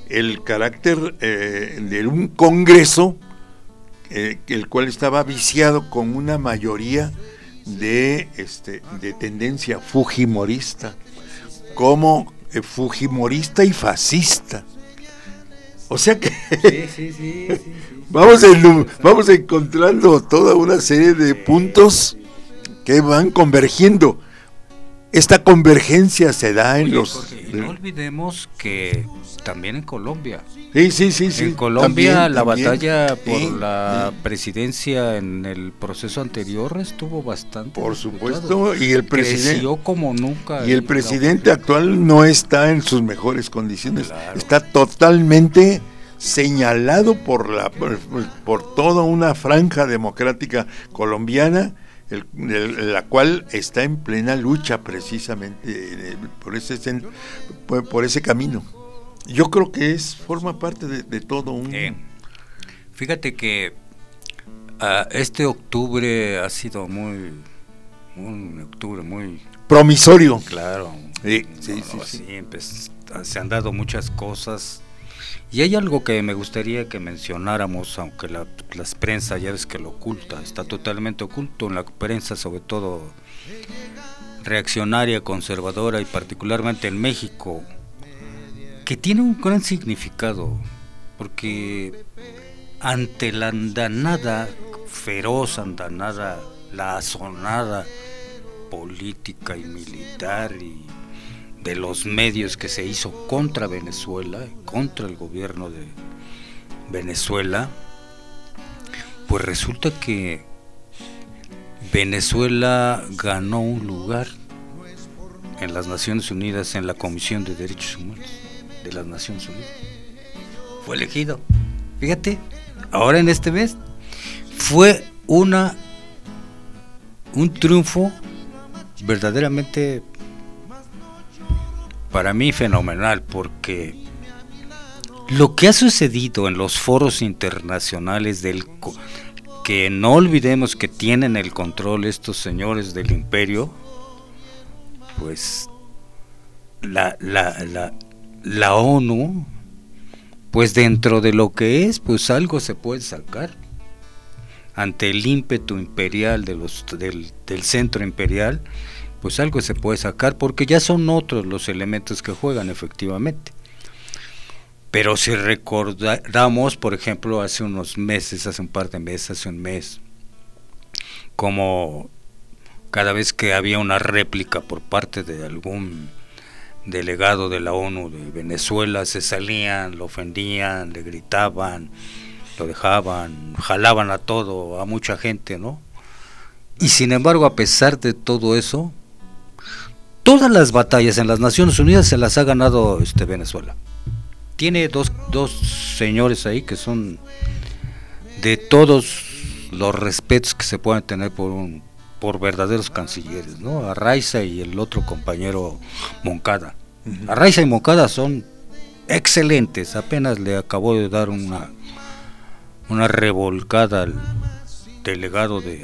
el carácter eh, de un Congreso eh, el cual estaba viciado con una mayoría de, este, de tendencia fujimorista, como eh, fujimorista y fascista. O sea que sí, sí, sí, sí, sí. Vamos, en, vamos encontrando toda una serie de puntos que van convergiendo. Esta convergencia se da en Oye, los... Jorge, y no olvidemos que también en Colombia. Sí, sí, sí, sí. En Colombia también, la también, batalla por sí, la sí. presidencia en el proceso anterior estuvo bastante. Por disputado. supuesto, y el presidente... Creció como nunca. Y el presidente actual no está en sus mejores condiciones. Claro. Está totalmente señalado por la por, por toda una franja democrática colombiana, el, el, la cual está en plena lucha precisamente por ese por, por ese camino. Yo creo que es forma parte de, de todo un... Eh, fíjate que uh, este octubre ha sido muy, un octubre muy... promisorio. Claro. Sí, sí, no, sí, no, sí. sí, pues, se han dado muchas cosas. Y hay algo que me gustaría que mencionáramos, aunque la, la prensa ya ves que lo oculta, está totalmente oculto en la prensa, sobre todo reaccionaria, conservadora y particularmente en México, que tiene un gran significado, porque ante la andanada, feroz andanada, la azonada política y militar y de los medios que se hizo contra Venezuela, contra el gobierno de Venezuela, pues resulta que Venezuela ganó un lugar en las Naciones Unidas, en la Comisión de Derechos Humanos de las Naciones Unidas. Fue elegido. Fíjate, ahora en este mes fue una un triunfo verdaderamente para mí fenomenal, porque lo que ha sucedido en los foros internacionales del que no olvidemos que tienen el control estos señores del imperio, pues la la la la ONU, pues dentro de lo que es, pues algo se puede sacar ante el ímpetu imperial de los del, del centro imperial, pues algo se puede sacar, porque ya son otros los elementos que juegan efectivamente. Pero si recordamos, por ejemplo, hace unos meses, hace un par de meses, hace un mes, como cada vez que había una réplica por parte de algún delegado de la ONU de Venezuela, se salían, lo ofendían, le gritaban, lo dejaban, jalaban a todo, a mucha gente, ¿no? Y sin embargo, a pesar de todo eso, todas las batallas en las Naciones Unidas se las ha ganado este Venezuela. Tiene dos, dos señores ahí que son de todos los respetos que se pueden tener por un por verdaderos cancilleres, ¿no? Arraiza y el otro compañero Moncada. Uh-huh. Arraiza y Moncada son excelentes. Apenas le acabó de dar una una revolcada al delegado de,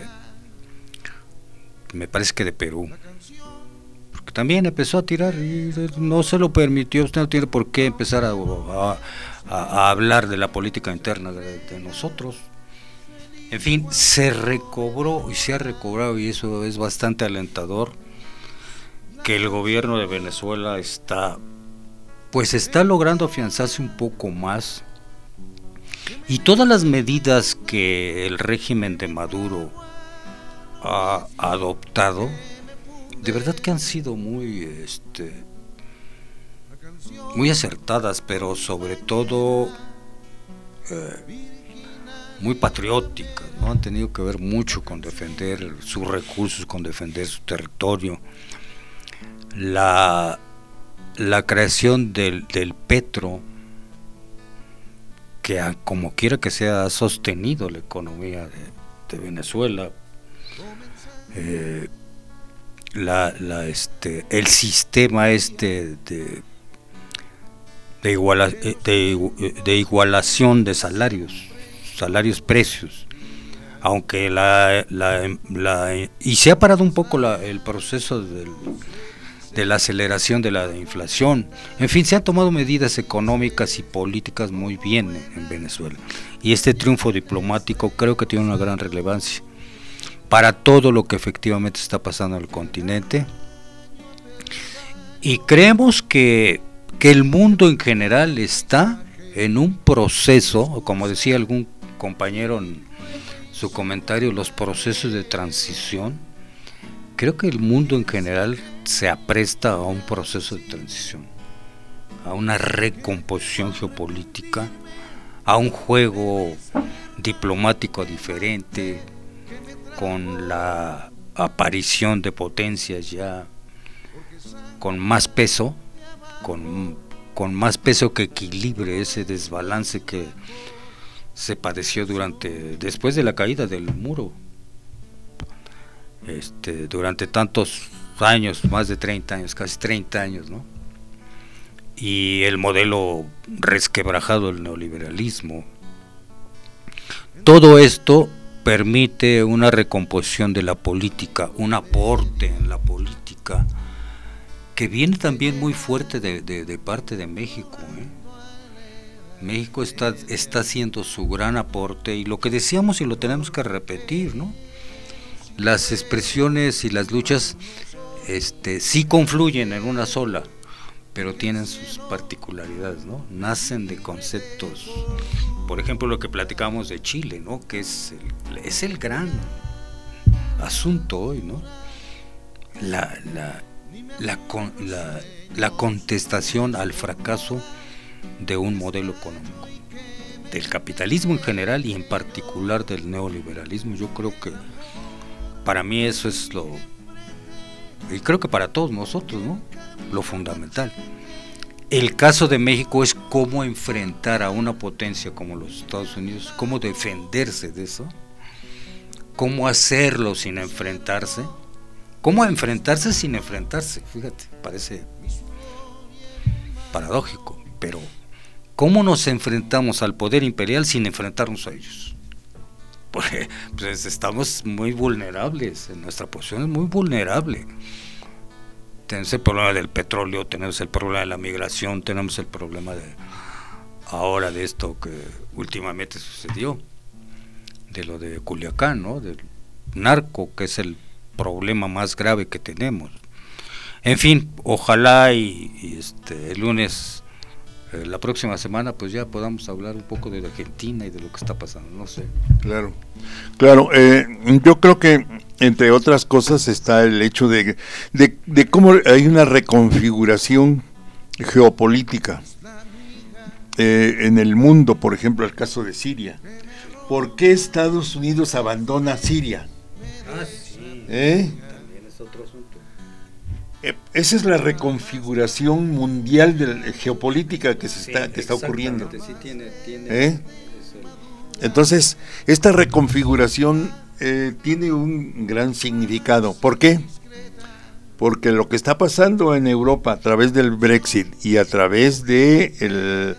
me parece que de Perú, porque también empezó a tirar y no se lo permitió. Usted no tiene por qué empezar a, a, a hablar de la política interna de, de nosotros. En fin, se recobró y se ha recobrado, y eso es bastante alentador, que el gobierno de Venezuela está, pues está logrando afianzarse un poco más, y todas las medidas que el régimen de Maduro ha adoptado, de verdad que han sido muy, este, muy acertadas, pero sobre todo eh, muy patrióticas, ¿no? Han tenido que ver mucho con defender sus recursos, con defender su territorio. La, la creación del, del petro, que a, como quiera que sea, ha sostenido la economía de, de Venezuela. Eh, la, la, este, el sistema este de, de, iguala, de, de igualación de salarios, salarios precios, aunque la, la, la y se ha parado un poco la, el proceso del, de la aceleración de la inflación. En fin, se han tomado medidas económicas y políticas muy bien en Venezuela. Y este triunfo diplomático creo que tiene una gran relevancia para todo lo que efectivamente está pasando en el continente. Y creemos que, que el mundo en general está en un proceso, como decía algún compañero en su comentario, los procesos de transición. Creo que el mundo en general se apresta a un proceso de transición, a una recomposición geopolítica, a un juego diplomático diferente, con la aparición de potencias ya con más peso, con, con más peso que equilibre ese desbalance que se padeció durante después de la caída del muro. Este, durante tantos años, más de treinta años, casi treinta años, ¿no? Y el modelo resquebrajado del neoliberalismo. Todo esto permite una recomposición de la política, un aporte en la política, que viene también muy fuerte de, de, de parte de México, ¿eh? México está, está haciendo su gran aporte, y lo que decíamos y lo tenemos que repetir, ¿no? Las expresiones y las luchas este, sí confluyen en una sola, pero tienen sus particularidades, ¿no? Nacen de conceptos, por ejemplo, lo que platicamos de Chile, ¿no? Que es el, es el gran asunto hoy, ¿no? La, la, la, la, la contestación al fracaso de un modelo económico, del capitalismo en general y en particular del neoliberalismo. Yo creo que para mí eso es lo, y creo que para todos nosotros, ¿no?, lo fundamental. El caso de México es cómo enfrentar a una potencia como los Estados Unidos, cómo defenderse de eso, cómo hacerlo sin enfrentarse, cómo enfrentarse sin enfrentarse. Fíjate, parece paradójico, pero ¿cómo nos enfrentamos al poder imperial sin enfrentarnos a ellos? Porque pues, estamos muy vulnerables, nuestra posición es muy vulnerable. Tenemos el problema del petróleo, tenemos el problema de la migración, tenemos el problema de ahora de esto que últimamente sucedió, de lo de Culiacán, ¿no?, del narco, que es el problema más grave que tenemos. En fin, ojalá y, y este el lunes, eh, la próxima semana, pues ya podamos hablar un poco de Argentina y de lo que está pasando, no sé. Claro, claro. Eh, yo creo que entre otras cosas está el hecho de, de, de cómo hay una reconfiguración geopolítica eh, en el mundo. Por ejemplo, el caso de Siria. ¿Por qué Estados Unidos abandona Siria? Ah, sí. ¿Eh? También es otro asunto. Eh, esa es la reconfiguración mundial de la geopolítica que se Sí, está que está ocurriendo. Sí, tiene, tiene, ¿Eh? es el... Entonces, esta reconfiguración eh, tiene un gran significado. ¿Por qué? Porque lo que está pasando en Europa a través del Brexit y a través de, el,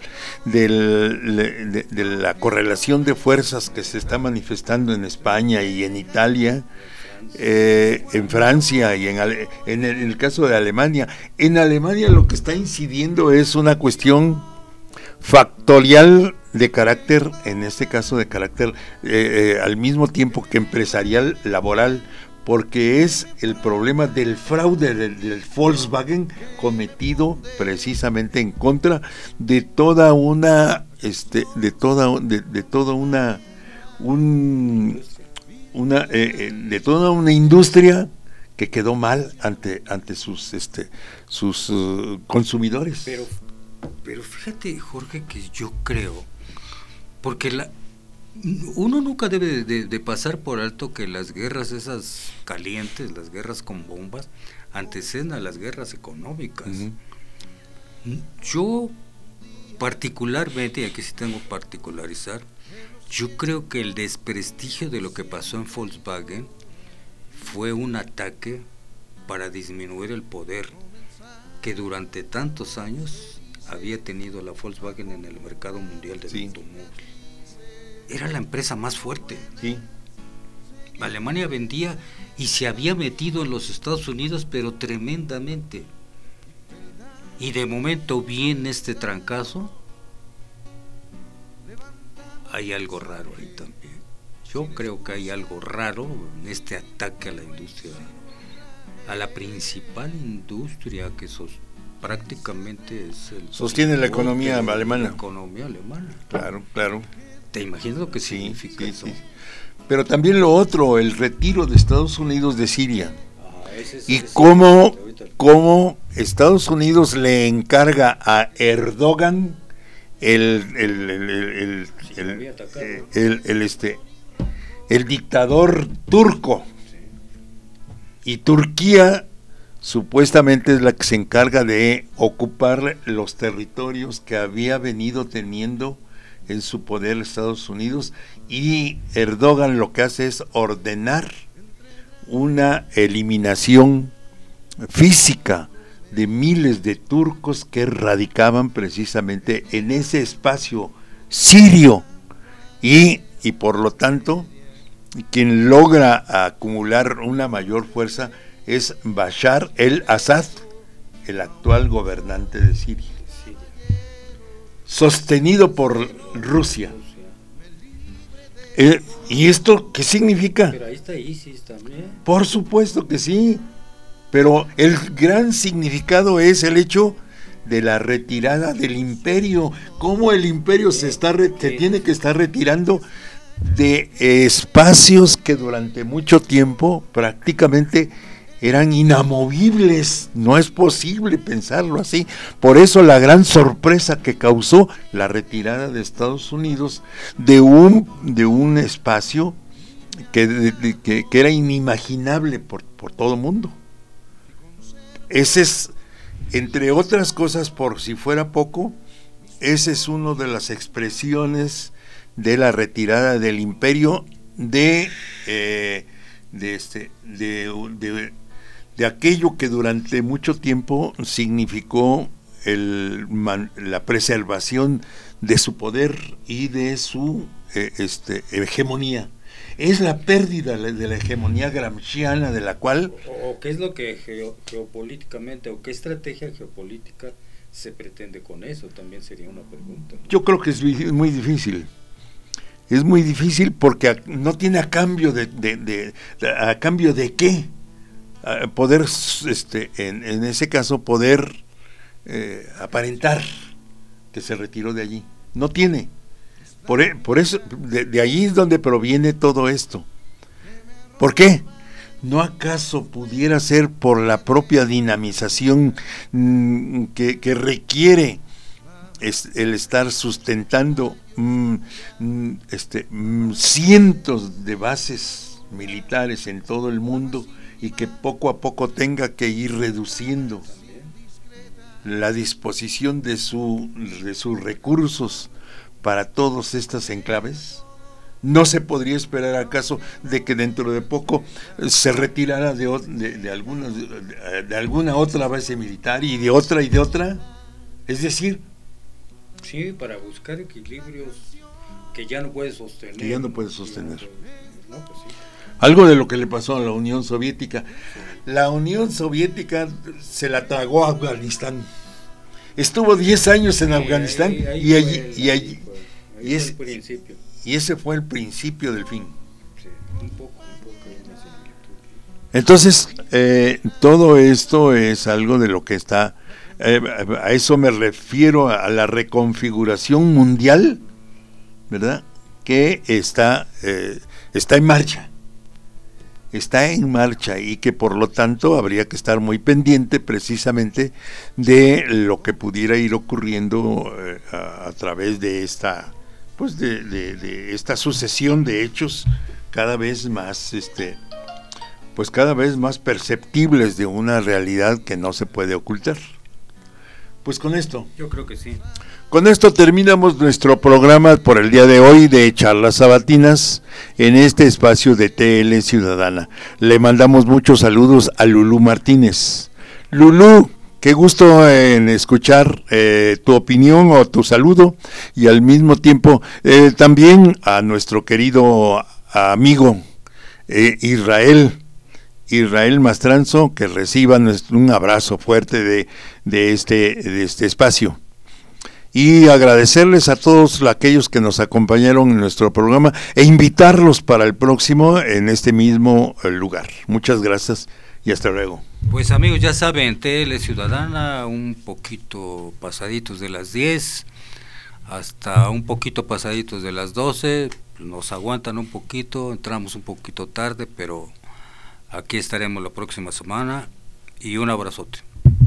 del, de, de la correlación de fuerzas que se está manifestando en España y en Italia, eh, en Francia y en, en, el, en el caso de Alemania, en Alemania lo que está incidiendo es una cuestión factorial de carácter, en este caso de carácter eh, eh, al mismo tiempo que empresarial, laboral, porque es el problema del fraude del, del Volkswagen cometido precisamente en contra de toda una este de toda de, de toda una un, una eh, eh, de toda una industria que quedó mal ante ante sus este sus uh, consumidores. Pero pero fíjate, Jorge, que yo creo, porque la uno nunca debe de, de, de pasar por alto que las guerras esas calientes, las guerras con bombas, anteceden a las guerras económicas. Uh-huh. Yo particularmente, y aquí sí tengo que particularizar, yo creo que el desprestigio de lo que pasó en Volkswagen fue un ataque para disminuir el poder que durante tantos años había tenido la Volkswagen en el mercado mundial del sí. automóvil. Era la empresa más fuerte. Sí. Alemania vendía y se había metido en los Estados Unidos, pero tremendamente. y de momento viene este trancazo, hay algo raro ahí también. Yo creo que hay algo raro en este ataque a la industria, a la principal industria que sos, prácticamente es el sostiene la economía de, alemana. La economía alemana. Claro, claro. ¿Te imaginas lo que Sí, significa sí, eso? sí. Pero también lo otro, el retiro de Estados Unidos de Siria. Ah, ese es- Y ese es cómo, el- ahorita- cómo Estados Unidos le encarga a Erdogan el el el el, Sí, el, había atacado. el- el- el, este el dictador turco. Y Turquía supuestamente es la que se encarga de ocupar los territorios que había venido teniendo en su poder Estados Unidos, y Erdogan lo que hace es ordenar una eliminación física de miles de turcos que radicaban precisamente en ese espacio sirio, y, y por lo tanto quien logra acumular una mayor fuerza es Bashar el-Assad, el actual gobernante de Siria, sostenido por Rusia. Eh, ¿Y esto qué significa? Pero ahí está ISIS también. Por supuesto que sí, pero el gran significado es el hecho de la retirada del imperio, cómo el imperio se está re- se tiene que estar retirando de espacios que durante mucho tiempo prácticamente eran inamovibles. No es posible pensarlo así. Por eso la gran sorpresa que causó la retirada de Estados Unidos de un de un espacio que, de, de, que, que era inimaginable por, por todo el mundo. Ese es, entre otras cosas, por si fuera poco, ese es una de las expresiones de la retirada del imperio de eh, de este de, de, de aquello que durante mucho tiempo significó el, man, la preservación de su poder y de su eh, este, hegemonía. Es la pérdida de la hegemonía gramsciana, de la cual... O, o qué es lo que geo, geopolíticamente, o qué estrategia geopolítica se pretende con eso, también sería una pregunta, ¿no? Yo creo que es muy difícil. Es muy difícil porque no tiene a cambio de, de, de, de a cambio de qué a poder, este, en, en ese caso poder eh, aparentar que se retiró de allí. No tiene. Por, por eso, de, de allí es donde proviene todo esto. ¿Por qué? ¿No acaso pudiera ser por la propia dinamización mmm, que, que requiere es el estar sustentando mmm, este, mmm, cientos de bases militares en todo el mundo, y que poco a poco tenga que ir reduciendo la disposición de, su, de sus recursos para todos estas enclaves? ¿No se podría esperar acaso de que dentro de poco se retirara de, de, de, alguna, de, de alguna otra base militar y de otra y de otra? Es decir, sí, para buscar equilibrios que ya no puede sostener. Que ya no puede sostener. No, pues sí. Algo de lo que le pasó a la Unión Soviética. La Unión Soviética se la tragó a Afganistán. Estuvo diez años en sí, Afganistán ahí, ahí y allí el, y allí y, es, el principio. y ese fue el principio del fin. Sí, un poco, un poco hay una similitud. Entonces, eh, todo esto es algo de lo que está, eh, a eso me refiero, a la reconfiguración mundial, ¿verdad? Que está, eh, está en marcha. Está en marcha, y que por lo tanto habría que estar muy pendiente precisamente de lo que pudiera ir ocurriendo eh, a, a través de esta, pues de, de, de esta sucesión de hechos cada vez más, este, pues cada vez más perceptibles de una realidad que no se puede ocultar. Pues con esto. Yo creo que sí. Con esto terminamos nuestro programa por el día de hoy de Charlas Sabatinas en este espacio de T L Ciudadana. Le mandamos muchos saludos a Lulú Martínez. Lulú, qué gusto en escuchar eh, tu opinión o tu saludo, y al mismo tiempo eh, también a nuestro querido amigo eh, Israel, Israel Mastranzo, que reciba nuestro, un abrazo fuerte de, de, este, de este espacio. Y agradecerles a todos aquellos que nos acompañaron en nuestro programa e invitarlos para el próximo en este mismo lugar. Muchas gracias y hasta luego. Pues amigos, ya saben, Tele Ciudadana, un poquito pasaditos de las diez, hasta un poquito pasaditos de las doce, nos aguantan un poquito, entramos un poquito tarde, pero aquí estaremos la próxima semana y un abrazote.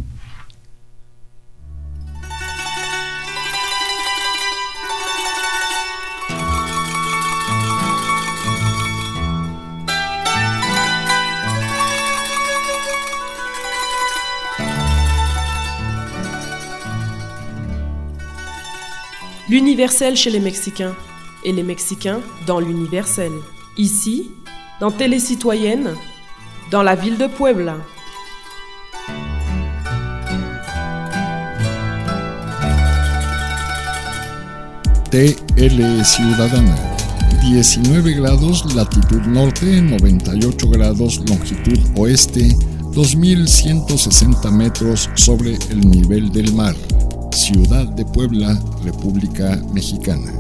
L'universel chez les Mexicains, et les Mexicains dans l'universel. Ici, dans Télé Citoyenne, dans la ville de Puebla. T L Ciudadana, diecinueve grados latitud norte, noventa y ocho grados longitud oeste, dos mil ciento sesenta metros sobre el nivel del mar. Ciudad de Puebla, República Mexicana.